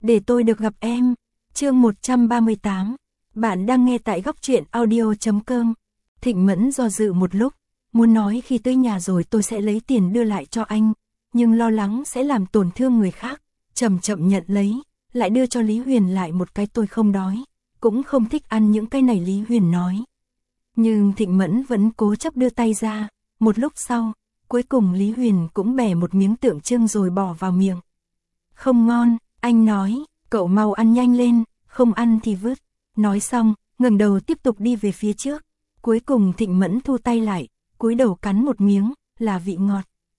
để tôi được gặp em. Chương 138. Bạn đang nghe tại góc truyện audio.com. Thịnh Mẫn do dự một lúc, muốn nói khi tới nhà rồi tôi sẽ lấy tiền đưa lại cho anh, nhưng lo lắng sẽ làm tổn thương người khác, chậm chậm nhận lấy, lại đưa cho Lý Huyền lại một cái tôi không đói, cũng không thích ăn những cái này Lý Huyền nói. Nhưng Thịnh Mẫn vẫn cố chấp đưa tay ra, một lúc sau, cuối cùng Lý Huyền cũng bẻ một miếng tượng trưng rồi bỏ vào miệng. Không ngon, anh nói, cậu mau ăn nhanh lên, không ăn thì vứt. Nói xong, ngẩng đầu tiếp tục đi về phía trước. Cuối cùng Thịnh Mẫn thu tay lại, cúi đầu cắn một miếng, là vị ngọt.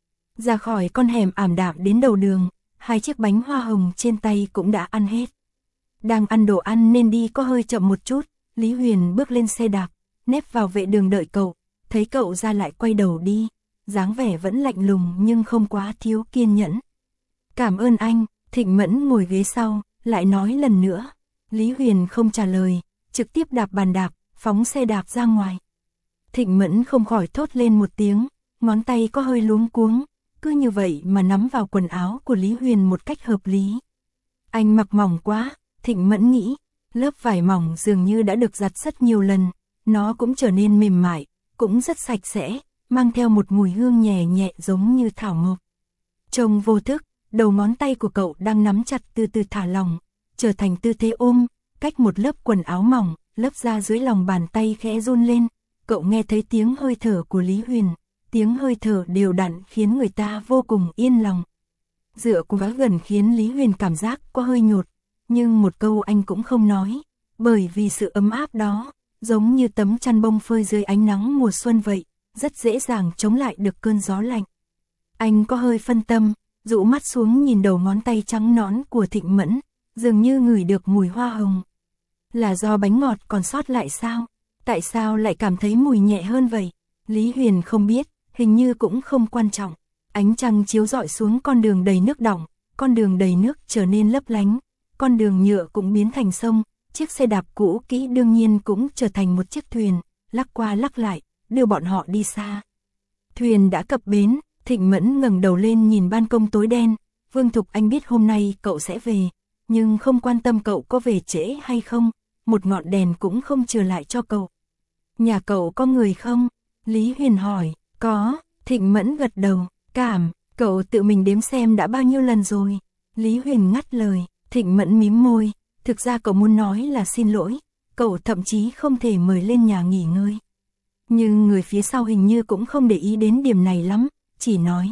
Ra khỏi con hẻm ảm đạm đến đầu đường, 2 chiếc bánh hoa hồng trên tay cũng đã ăn hết. Đang ăn đồ ăn nên đi có hơi chậm một chút, Lý Huyền bước lên xe đạp, nép vào vệ đường đợi cậu, thấy cậu ra lại quay đầu đi, dáng vẻ vẫn lạnh lùng nhưng không quá thiếu kiên nhẫn. Cảm ơn anh. Thịnh Mẫn ngồi ghế sau, lại nói lần nữa. Lý Huyền không trả lời, trực tiếp đạp bàn đạp, phóng xe đạp ra ngoài. Thịnh Mẫn không khỏi thốt lên một tiếng, ngón tay có hơi luống cuống, cứ như vậy mà nắm vào quần áo của Lý Huyền một cách hợp lý. Anh mặc mỏng quá, Thịnh Mẫn nghĩ, lớp vải mỏng dường như đã được giặt rất nhiều lần, nó cũng trở nên mềm mại, cũng rất sạch sẽ, mang theo một mùi hương nhẹ nhẹ giống như thảo mộc. Trông vô thức, đầu ngón tay của cậu đang nắm chặt từ từ thả lỏng, trở thành tư thế ôm, cách một lớp quần áo mỏng, lớp da dưới lòng bàn tay khẽ run lên, cậu nghe thấy tiếng hơi thở của Lý Huyền, tiếng hơi thở đều đặn khiến người ta vô cùng yên lòng. Dựa quá gần khiến Lý Huyền cảm giác có hơi nhột, nhưng một câu anh cũng không nói, bởi vì sự ấm áp đó, giống như tấm chăn bông phơi dưới ánh nắng mùa xuân vậy, rất dễ dàng chống lại được cơn gió lạnh. Anh có hơi phân tâm, dụ mắt xuống nhìn đầu ngón tay trắng nõn của Thịnh Mẫn, dường như ngửi được mùi hoa hồng. Là do bánh ngọt còn sót lại sao? Tại sao lại cảm thấy mùi nhẹ hơn vậy? Lý Huyền không biết, hình như cũng không quan trọng. Ánh trăng chiếu rọi xuống con đường đầy nước đọng, con đường đầy nước trở nên lấp lánh, con đường nhựa cũng biến thành sông, chiếc xe đạp cũ kỹ đương nhiên cũng trở thành một chiếc thuyền, lắc qua lắc lại, đưa bọn họ đi xa. Thuyền đã cập bến. Thịnh Mẫn ngẩng đầu lên nhìn ban công tối đen, Vương Thục Anh biết hôm nay cậu sẽ về, nhưng không quan tâm cậu có về trễ hay không, một ngọn đèn cũng không chừa lại cho cậu. Nhà cậu có người không? Lý Huyền hỏi. Có. Thịnh Mẫn gật đầu. Cậu tự mình đếm xem đã bao nhiêu lần rồi. Lý Huyền ngắt lời. Thịnh Mẫn mím môi, thực ra cậu muốn nói là xin lỗi, cậu thậm chí không thể mời lên nhà nghỉ ngơi. Nhưng người phía sau hình như cũng không để ý đến điểm này lắm, chỉ nói.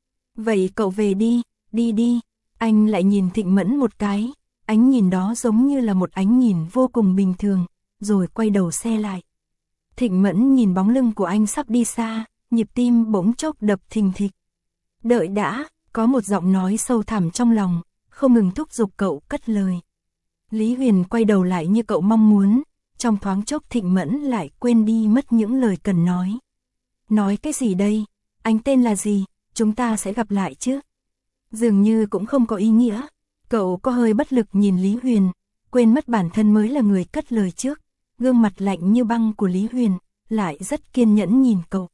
Vậy cậu về đi, đi. Anh lại nhìn Thịnh Mẫn một cái, ánh nhìn đó giống như là một ánh nhìn vô cùng bình thường, rồi quay đầu xe lại. Thịnh Mẫn nhìn bóng lưng của anh sắp đi xa, nhịp tim bỗng chốc đập thình thịch. Đợi đã, có một giọng nói sâu thẳm trong lòng, không ngừng thúc giục cậu cất lời. Lý Huyền quay đầu lại như cậu mong muốn, trong thoáng chốc Thịnh Mẫn lại quên đi mất những lời cần nói. Nói cái gì đây? Anh tên là gì? Chúng ta sẽ gặp lại chứ? Dường như cũng không có ý nghĩa. Cậu có hơi bất lực nhìn Lý Huyền, quên mất bản thân mới là người cất lời trước. Gương mặt lạnh như băng của Lý Huyền lại rất kiên nhẫn nhìn cậu.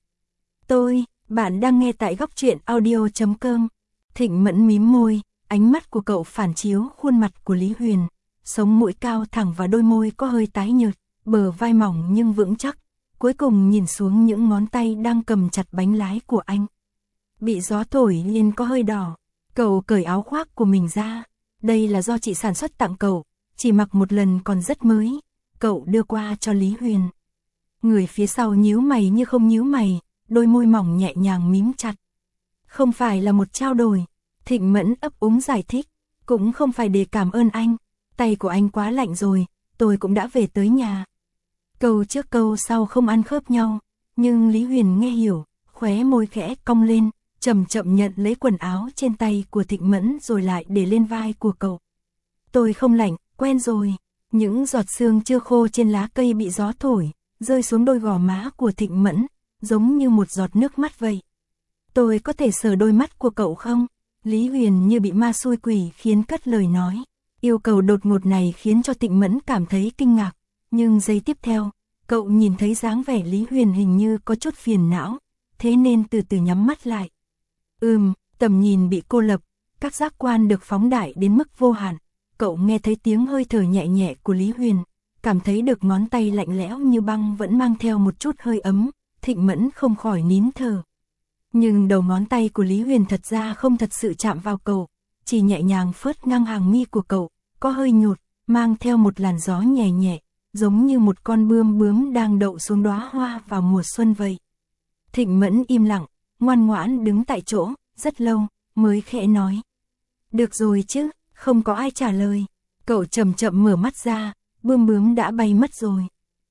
Bạn đang nghe tại góc truyện audio.com. Thịnh Mẫn mím môi, ánh mắt của cậu phản chiếu khuôn mặt của Lý Huyền, sống mũi cao thẳng và đôi môi có hơi tái nhợt, bờ vai mỏng nhưng vững chắc. Cuối cùng nhìn xuống những ngón tay đang cầm chặt bánh lái của anh. Bị gió thổi lên có hơi đỏ. Cậu cởi áo khoác của mình ra. Đây là do chị sản xuất tặng cậu, chỉ mặc một lần còn rất mới. Cậu đưa qua cho Lý Huyền. Người phía sau nhíu mày như không nhíu mày, đôi môi mỏng nhẹ nhàng mím chặt. Không phải là một trao đổi. Thịnh Mẫn ấp úng giải thích. Cũng không phải để cảm ơn anh. Tay của anh quá lạnh rồi, tôi cũng đã về tới nhà. Câu trước câu sau không ăn khớp nhau, nhưng Lý Huyền nghe hiểu, khóe môi khẽ cong lên, chậm chậm nhận lấy quần áo trên tay của Thịnh Mẫn rồi lại để lên vai của cậu. Tôi không lạnh, quen rồi. Những giọt sương chưa khô trên lá cây bị gió thổi, rơi xuống đôi gò má của Thịnh Mẫn, giống như một giọt nước mắt vậy. Tôi có thể sờ đôi mắt của cậu không? Lý Huyền như bị ma xui quỷ khiến cất lời nói. Yêu cầu đột ngột này khiến cho Thịnh Mẫn cảm thấy kinh ngạc, nhưng giây tiếp theo, cậu nhìn thấy dáng vẻ Lý Huyền hình như có chút phiền não, thế nên từ từ nhắm mắt lại. Tầm nhìn bị cô lập, các giác quan được phóng đại đến mức vô hạn, cậu nghe thấy tiếng hơi thở nhẹ nhẹ của Lý Huyền, cảm thấy được ngón tay lạnh lẽo như băng vẫn mang theo một chút hơi ấm, Thịnh Mẫn không khỏi nín thở. Nhưng đầu ngón tay của Lý Huyền thật ra không thật sự chạm vào cậu, chỉ nhẹ nhàng phớt ngang hàng mi của cậu, có hơi nhột, mang theo một làn gió nhẹ nhẹ, giống như một con bướm đang đậu xuống đóa hoa vào mùa xuân vậy. Thịnh Mẫn im lặng, ngoan ngoãn đứng tại chỗ, rất lâu, mới khẽ nói. Được rồi chứ, không có ai trả lời. Cậu chậm chậm mở mắt ra, bướm đã bay mất rồi.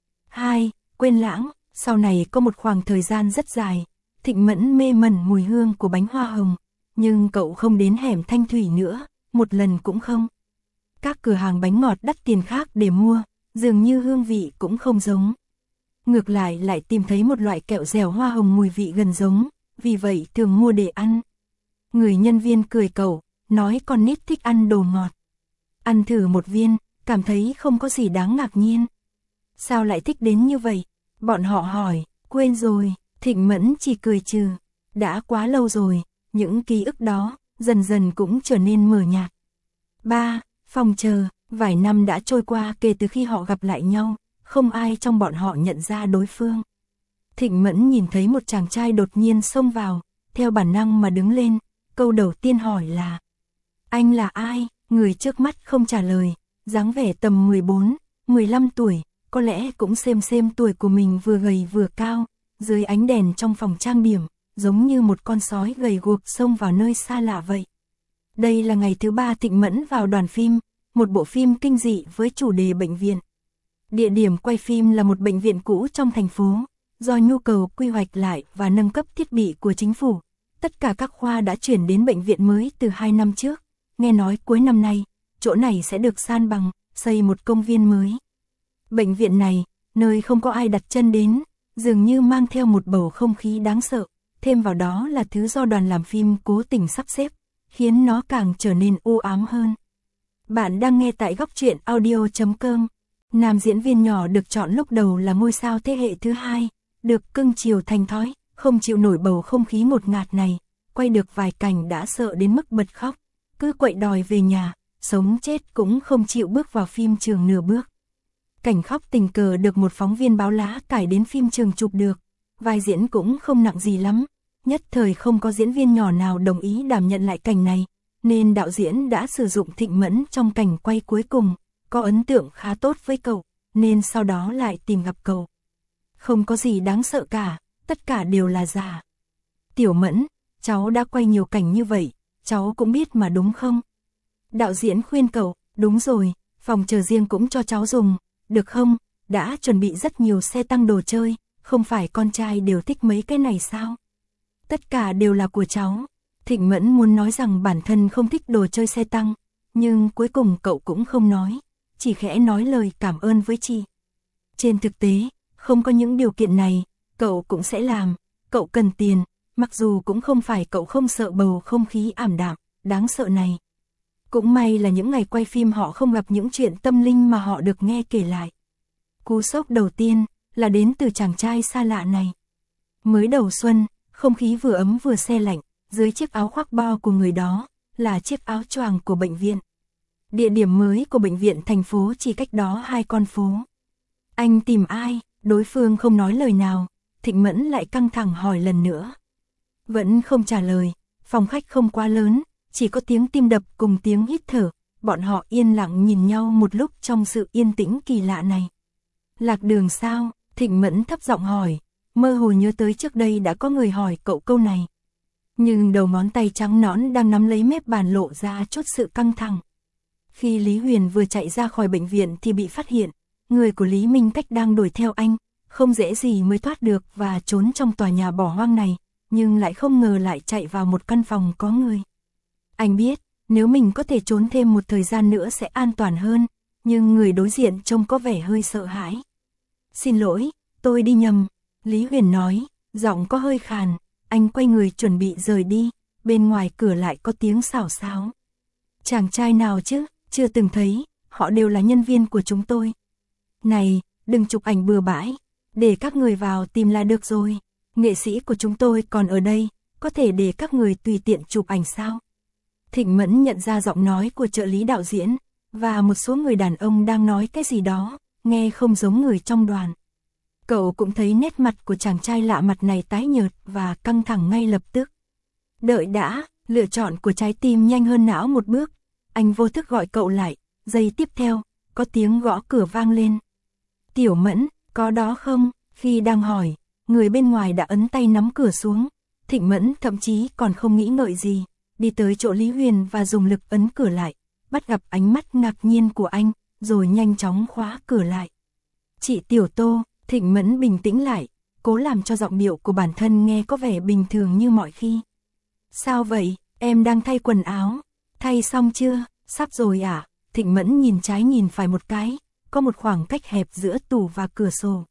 Quên lãng, sau này có một khoảng thời gian rất dài, Thịnh Mẫn mê mẩn mùi hương của bánh hoa hồng, nhưng cậu không đến hẻm Thanh Thủy nữa, một lần cũng không. Các cửa hàng bánh ngọt đắt tiền khác để mua, dường như hương vị cũng không giống. Ngược lại tìm thấy một loại kẹo dẻo hoa hồng mùi vị gần giống, vì vậy thường mua để ăn. Người nhân viên cười cậu, nói con nít thích ăn đồ ngọt. Ăn thử một viên, cảm thấy không có gì đáng ngạc nhiên. Sao lại thích đến như vậy? Bọn họ hỏi, quên rồi, Thịnh Mẫn chỉ cười trừ. Đã quá lâu rồi, những ký ức đó, dần dần cũng trở nên mờ nhạt. Phòng chờ, vài năm đã trôi qua kể từ khi họ gặp lại nhau, không ai trong bọn họ nhận ra đối phương. Thịnh Mẫn nhìn thấy một chàng trai đột nhiên xông vào, theo bản năng mà đứng lên, câu đầu tiên hỏi là: anh là ai? Người trước mắt không trả lời, dáng vẻ tầm 14, 15 tuổi, có lẽ cũng xem tuổi của mình vừa gầy vừa cao, dưới ánh đèn trong phòng trang điểm, giống như một con sói gầy guộc xông vào nơi xa lạ vậy. Đây là ngày thứ 3 Thịnh Mẫn vào đoàn phim, một bộ phim kinh dị với chủ đề bệnh viện. Địa điểm quay phim là một bệnh viện cũ trong thành phố, do nhu cầu quy hoạch lại và nâng cấp thiết bị của chính phủ. Tất cả các khoa đã chuyển đến bệnh viện mới từ 2 năm trước, nghe nói cuối năm nay, chỗ này sẽ được san bằng, xây một công viên mới. Bệnh viện này, nơi không có ai đặt chân đến, dường như mang theo một bầu không khí đáng sợ, thêm vào đó là thứ do đoàn làm phim cố tình sắp xếp, khiến nó càng trở nên u ám hơn. Bạn đang nghe tại Góc Truyện Audio.com. Nam diễn viên nhỏ được chọn lúc đầu là ngôi sao thế hệ thứ 2, được cưng chiều thành thói, không chịu nổi bầu không khí ngột ngạt này, quay được vài cảnh đã sợ đến mức bật khóc, cứ quậy đòi về nhà, sống chết cũng không chịu bước vào phim trường nửa bước. Cảnh khóc tình cờ được một phóng viên báo lá cải đến phim trường chụp được, vai diễn cũng không nặng gì lắm, nhất thời không có diễn viên nhỏ nào đồng ý đảm nhận lại cảnh này, nên đạo diễn đã sử dụng Thịnh Mẫn trong cảnh quay cuối cùng, có ấn tượng khá tốt với cậu, nên sau đó lại tìm gặp cậu. Không có gì đáng sợ cả, tất cả đều là giả. Tiểu Mẫn, cháu đã quay nhiều cảnh như vậy, cháu cũng biết mà đúng không? Đạo diễn khuyên cậu, đúng rồi, phòng chờ riêng cũng cho cháu dùng, được không? Đã chuẩn bị rất nhiều xe tăng đồ chơi, không phải con trai đều thích mấy cái này sao? Tất cả đều là của cháu. Thịnh Mẫn muốn nói rằng bản thân không thích đồ chơi xe tăng, nhưng cuối cùng cậu cũng không nói, chỉ khẽ nói lời cảm ơn với chị. Trên thực tế, không có những điều kiện này, cậu cũng sẽ làm, cậu cần tiền, mặc dù cũng không phải cậu không sợ bầu không khí ảm đạm, đáng sợ này. Cũng may là những ngày quay phim họ không gặp những chuyện tâm linh mà họ được nghe kể lại. Cú sốc đầu tiên là đến từ chàng trai xa lạ này. Mới đầu xuân, không khí vừa ấm vừa se lạnh, dưới chiếc áo khoác bao của người đó là chiếc áo choàng của bệnh viện. Địa điểm mới của bệnh viện thành phố chỉ cách đó 2 con phố. Anh tìm ai? Đối phương không nói lời nào, Thịnh Mẫn lại căng thẳng hỏi lần nữa. Vẫn không trả lời, phòng khách không quá lớn, chỉ có tiếng tim đập cùng tiếng hít thở, bọn họ yên lặng nhìn nhau một lúc trong sự yên tĩnh kỳ lạ này. Lạc đường sao? Thịnh Mẫn thấp giọng hỏi, mơ hồ nhớ tới trước đây đã có người hỏi cậu câu này. Nhưng đầu ngón tay trắng nõn đang nắm lấy mép bàn lộ ra chút sự căng thẳng. Khi Lý Huyền vừa chạy ra khỏi bệnh viện thì bị phát hiện, người của Lý Minh Cách đang đuổi theo anh, không dễ gì mới thoát được và trốn trong tòa nhà bỏ hoang này, nhưng lại không ngờ lại chạy vào một căn phòng có người. Anh biết, nếu mình có thể trốn thêm một thời gian nữa sẽ an toàn hơn, nhưng người đối diện trông có vẻ hơi sợ hãi. Xin lỗi, tôi đi nhầm, Lý Huyền nói, giọng có hơi khàn, anh quay người chuẩn bị rời đi, bên ngoài cửa lại có tiếng xào xáo. Chàng trai nào chứ, chưa từng thấy, họ đều là nhân viên của chúng tôi. Này, đừng chụp ảnh bừa bãi, để các người vào tìm là được rồi, nghệ sĩ của chúng tôi còn ở đây, có thể để các người tùy tiện chụp ảnh sao? Thịnh Mẫn nhận ra giọng nói của trợ lý đạo diễn, và một số người đàn ông đang nói cái gì đó, nghe không giống người trong đoàn. Cậu cũng thấy nét mặt của chàng trai lạ mặt này tái nhợt và căng thẳng ngay lập tức. Đợi đã, lựa chọn của trái tim nhanh hơn não một bước, anh vô thức gọi cậu lại, giây tiếp theo, có tiếng gõ cửa vang lên. Tiểu Mẫn, có đó không? Khi đang hỏi, người bên ngoài đã ấn tay nắm cửa xuống. Thịnh Mẫn thậm chí còn không nghĩ ngợi gì, đi tới chỗ Lý Huyền và dùng lực ấn cửa lại, bắt gặp ánh mắt ngạc nhiên của anh, rồi nhanh chóng khóa cửa lại. Chị Tiểu Tô, Thịnh Mẫn bình tĩnh lại, cố làm cho giọng điệu của bản thân nghe có vẻ bình thường như mọi khi. Sao vậy, em đang thay quần áo, thay xong chưa, sắp rồi à? Thịnh Mẫn nhìn trái nhìn phải một cái, có một khoảng cách hẹp giữa tủ và cửa sổ.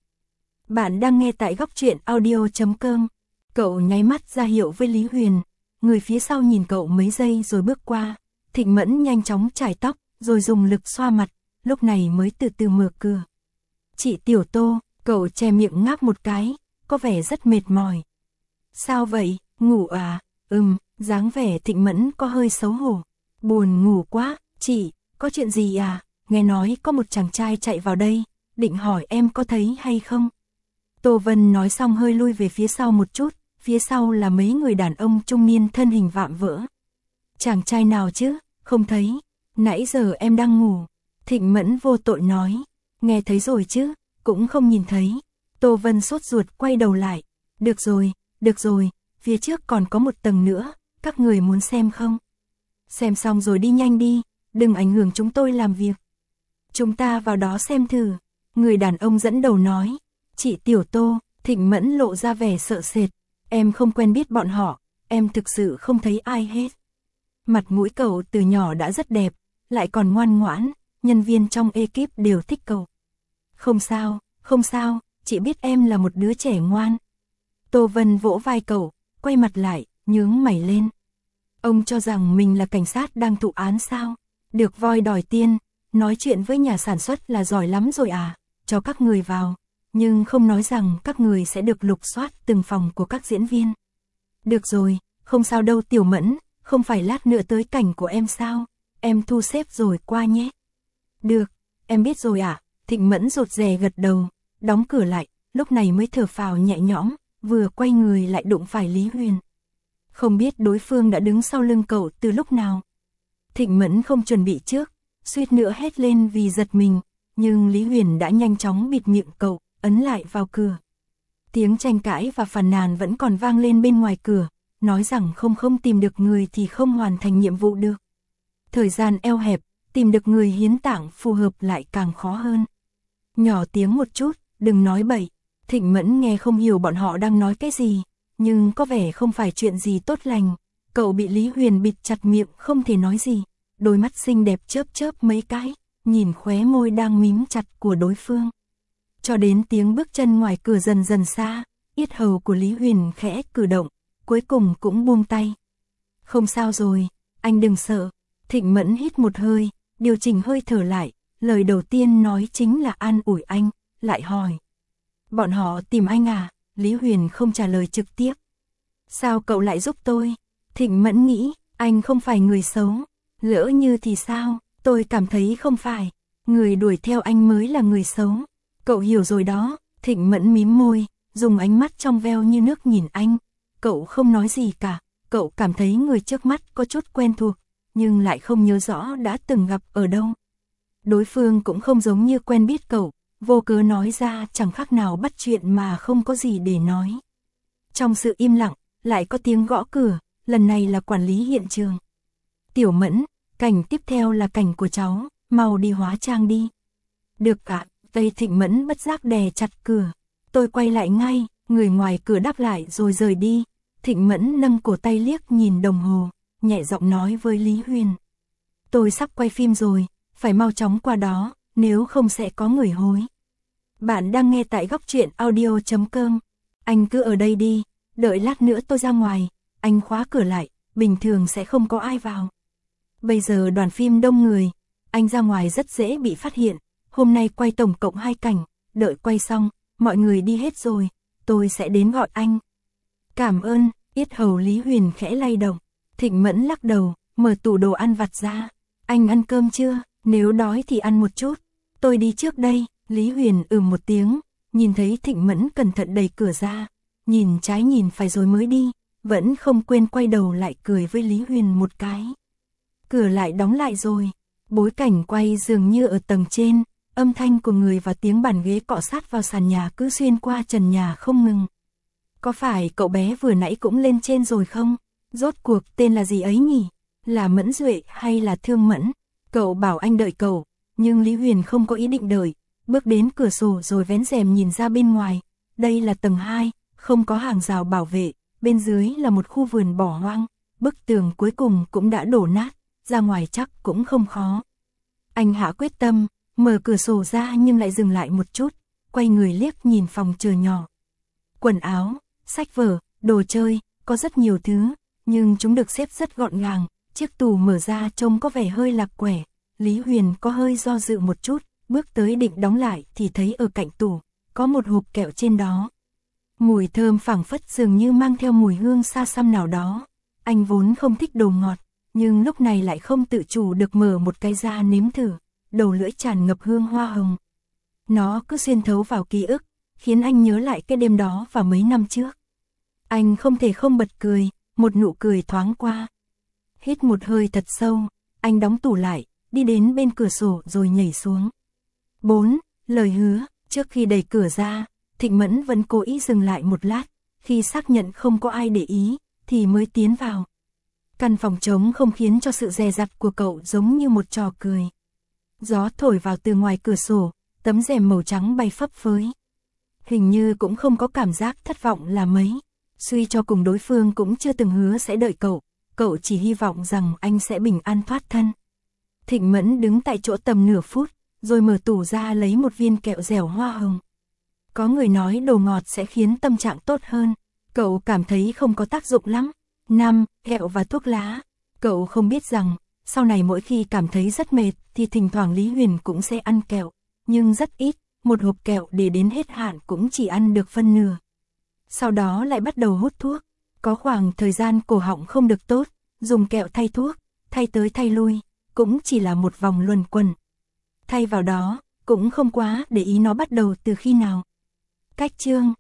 Bạn đang nghe tại góc truyện audio.com. Cậu nháy mắt ra hiệu với Lý Huyền, người phía sau nhìn cậu mấy giây rồi bước qua. Thịnh Mẫn nhanh chóng chải tóc, rồi dùng lực xoa mặt, lúc này mới từ từ mở cửa. Chị Tiểu Tô, cậu che miệng ngáp một cái, có vẻ rất mệt mỏi. Sao vậy, ngủ à? Dáng vẻ Thịnh Mẫn có hơi xấu hổ. Buồn ngủ quá, chị, có chuyện gì à? Nghe nói có một chàng trai chạy vào đây, định hỏi em có thấy hay không? Tô Vân nói xong hơi lui về phía sau một chút, phía sau là mấy người đàn ông trung niên thân hình vạm vỡ. Chàng trai nào chứ, không thấy, nãy giờ em đang ngủ. Thịnh Mẫn vô tội nói, nghe thấy rồi chứ, cũng không nhìn thấy. Tô Vân sốt ruột quay đầu lại, được rồi, phía trước còn có một tầng nữa, các người muốn xem không? Xem xong rồi đi nhanh đi, đừng ảnh hưởng chúng tôi làm việc. Chúng ta vào đó xem thử, người đàn ông dẫn đầu nói. Chị Tiểu Tô, Thịnh Mẫn lộ ra vẻ sợ sệt, em không quen biết bọn họ, em thực sự không thấy ai hết. Mặt mũi cậu từ nhỏ đã rất đẹp, lại còn ngoan ngoãn, nhân viên trong ekip đều thích cậu. Không sao, chị biết em là một đứa trẻ ngoan. Tô Vân vỗ vai cậu, quay mặt lại, nhướng mày lên. Ông cho rằng mình là cảnh sát đang thụ án sao? Được voi đòi tiên, nói chuyện với nhà sản xuất là giỏi lắm rồi à, cho các người vào. Nhưng không nói rằng các người sẽ được lục soát từng phòng của các diễn viên. Được rồi, không sao đâu Tiểu Mẫn, không phải lát nữa tới cảnh của em sao? Em thu xếp rồi qua nhé. Được, em biết rồi ạ. Thịnh Mẫn rụt rè gật đầu, đóng cửa lại, lúc này mới thở phào nhẹ nhõm, vừa quay người lại đụng phải Lý Huyền. Không biết đối phương đã đứng sau lưng cậu từ lúc nào. Thịnh Mẫn không chuẩn bị trước, suýt nữa hét lên vì giật mình, nhưng Lý Huyền đã nhanh chóng bịt miệng cậu, ấn lại vào cửa. Tiếng tranh cãi và phàn nàn vẫn còn vang lên bên ngoài cửa, nói rằng không tìm được người thì không hoàn thành nhiệm vụ được. Thời gian eo hẹp, tìm được người hiến tạng phù hợp lại càng khó hơn. Nhỏ tiếng một chút, đừng nói bậy. Thịnh Mẫn nghe không hiểu bọn họ đang nói cái gì, nhưng có vẻ không phải chuyện gì tốt lành. Cậu bị Lý Huyền bịt chặt miệng không thể nói gì, đôi mắt xinh đẹp chớp mấy cái, nhìn khóe môi đang mím chặt của đối phương. Cho đến tiếng bước chân ngoài cửa dần dần xa, yết hầu của Lý Huyền khẽ cử động, cuối cùng cũng buông tay. Không sao rồi, anh đừng sợ. Thịnh Mẫn hít một hơi, điều chỉnh hơi thở lại, lời đầu tiên nói chính là an ủi anh, lại hỏi. Bọn họ tìm anh à? Lý Huyền không trả lời trực tiếp. Sao cậu lại giúp tôi? Thịnh Mẫn nghĩ, anh không phải người xấu. Lỡ như thì sao? Tôi cảm thấy không phải. Người đuổi theo anh mới là người xấu. Cậu hiểu rồi đó. Thịnh Mẫn mím môi, dùng ánh mắt trong veo như nước nhìn anh. Cậu không nói gì cả. Cậu cảm thấy người trước mắt có chút quen thuộc, nhưng lại không nhớ rõ đã từng gặp ở đâu. Đối phương cũng không giống như quen biết cậu, vô cớ nói ra chẳng khác nào bắt chuyện mà không có gì để nói. Trong sự im lặng, lại có tiếng gõ cửa, lần này là quản lý hiện trường. Tiểu Mẫn, cảnh tiếp theo là cảnh của cháu, mau đi hóa trang đi. Được ạ, Tây Thịnh Mẫn bất giác đè chặt cửa. Tôi quay lại ngay, người ngoài cửa đáp lại rồi rời đi. Thịnh Mẫn nâng cổ tay liếc nhìn đồng hồ, nhẹ giọng nói với Lý Huyền. Tôi sắp quay phim rồi, phải mau chóng qua đó, nếu không sẽ có người hối. Bạn đang nghe tại góc truyện audio.com. Anh cứ ở đây đi, đợi lát nữa tôi ra ngoài, anh khóa cửa lại, bình thường sẽ không có ai vào. Bây giờ đoàn phim đông người, anh ra ngoài rất dễ bị phát hiện, hôm nay quay tổng cộng 2 cảnh, đợi quay xong, mọi người đi hết rồi, tôi sẽ đến gọi anh. Cảm ơn, yết hầu Lý Huyền khẽ lay động. Thịnh Mẫn lắc đầu, mở tủ đồ ăn vặt ra. Anh ăn cơm chưa? Nếu đói thì ăn một chút, tôi đi trước đây. Lý Huyền một tiếng, nhìn thấy Thịnh Mẫn cẩn thận đẩy cửa ra, nhìn trái nhìn phải rồi mới đi, vẫn không quên quay đầu lại cười với Lý Huyền một cái. Cửa lại đóng lại rồi, bối cảnh quay dường như ở tầng trên, âm thanh của người và tiếng bàn ghế cọ sát vào sàn nhà cứ xuyên qua trần nhà không ngừng. Có phải cậu bé vừa nãy cũng lên trên rồi không? Rốt cuộc tên là gì ấy nhỉ? Là Mẫn Duệ hay là Thương Mẫn? Cậu bảo anh đợi cậu, nhưng Lý Huyền không có ý định đợi, bước đến cửa sổ rồi vén rèm nhìn ra bên ngoài. Đây là tầng 2, không có hàng rào bảo vệ, bên dưới là một khu vườn bỏ hoang, bức tường cuối cùng cũng đã đổ nát, ra ngoài chắc cũng không khó. Anh hạ quyết tâm, mở cửa sổ ra nhưng lại dừng lại một chút, quay người liếc nhìn phòng chờ nhỏ. Quần áo, sách vở, đồ chơi, có rất nhiều thứ, nhưng chúng được xếp rất gọn gàng, chiếc tủ mở ra trông có vẻ hơi lạc quẻ. Lý Huyền có hơi do dự một chút, bước tới định đóng lại thì thấy ở cạnh tủ, có một hộp kẹo trên đó. Mùi thơm phảng phất dường như mang theo mùi hương xa xăm nào đó. Anh vốn không thích đồ ngọt, nhưng lúc này lại không tự chủ được mở một cái ra nếm thử, đầu lưỡi tràn ngập hương hoa hồng. Nó cứ xuyên thấu vào ký ức, khiến anh nhớ lại cái đêm đó và mấy năm trước. Anh không thể không bật cười, một nụ cười thoáng qua. Hít một hơi thật sâu, anh đóng tủ lại, đi đến bên cửa sổ rồi nhảy xuống. 4. Lời hứa. Trước khi đẩy cửa ra, Thịnh Mẫn vẫn cố ý dừng lại một lát, khi xác nhận không có ai để ý, thì mới tiến vào. Căn phòng trống không khiến cho sự dè dặt của cậu giống như một trò cười. Gió thổi vào từ ngoài cửa sổ, tấm rèm màu trắng bay phấp phới. Hình như cũng không có cảm giác thất vọng là mấy. Suy cho cùng đối phương cũng chưa từng hứa sẽ đợi cậu chỉ hy vọng rằng anh sẽ bình an thoát thân. Thịnh Mẫn đứng tại chỗ tầm nửa phút, rồi mở tủ ra lấy một viên kẹo dẻo hoa hồng. Có người nói đồ ngọt sẽ khiến tâm trạng tốt hơn, cậu cảm thấy không có tác dụng lắm. 5. Kẹo và thuốc lá. Cậu không biết rằng, sau này mỗi khi cảm thấy rất mệt thì thỉnh thoảng Lý Huyền cũng sẽ ăn kẹo, nhưng rất ít, một hộp kẹo để đến hết hạn cũng chỉ ăn được phân nửa. Sau đó lại bắt đầu hút thuốc, có khoảng thời gian cổ họng không được tốt, dùng kẹo thay thuốc, thay tới thay lui, cũng chỉ là một vòng luẩn quẩn. Thay vào đó, cũng không quá để ý nó bắt đầu từ khi nào. Cách chương